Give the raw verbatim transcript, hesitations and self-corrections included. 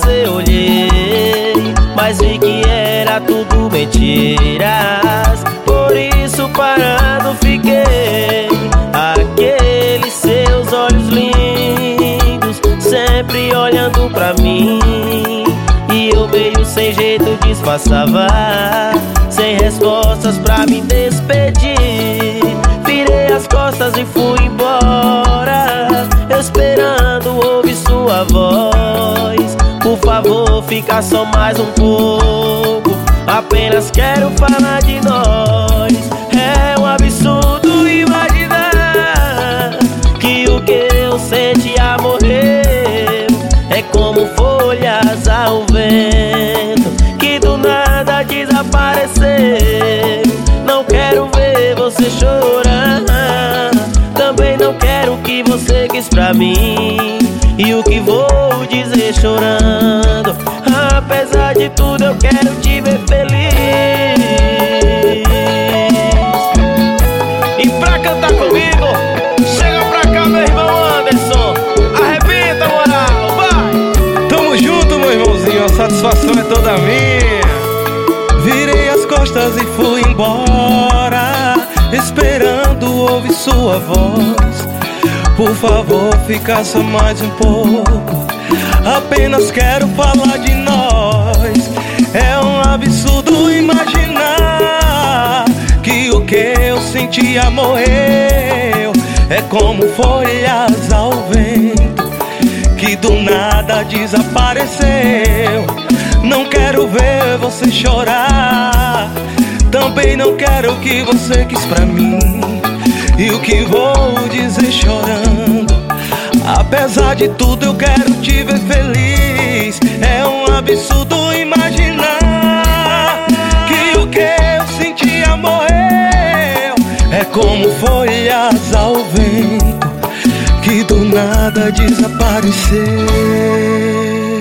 você olhei, mas vi que era tudo mentiras. Por isso parado fiquei. Aqueles seus olhos lindos, sempre olhando pra mim, e eu meio sem jeito disfarçava, sem respostas pra me despedir. Virei as costas e fui embora, esperando ouvir sua voz. Por favor, fica só mais um pouco, apenas quero falar de nós. É um absurdo imaginar que o que eu sentia morreu. É como folhas ao vento que do nada desapareceu. Não quero ver você chorar, também não quero o que você quis pra mim. E o que vou dizer chorando? Apesar de tudo eu quero te ver feliz. E pra cantar comigo, chega pra cá meu irmão Anderson, arrebenta moral, vai! Tamo junto meu irmãozinho, a satisfação é toda minha. Virei as costas e fui embora, esperando ouvir sua voz. Por favor, fica só mais um pouco, apenas quero falar de nós. É um absurdo imaginar que o que eu sentia morreu. É como folhas ao vento que do nada desapareceu. Não quero ver você chorar, também não quero o que você quis pra mim. E o que vou dizer chorando? Apesar de tudo eu quero te ver feliz. É um absurdo imaginar que o que eu sentia morreu. É como folhas ao vento que do nada desapareceu.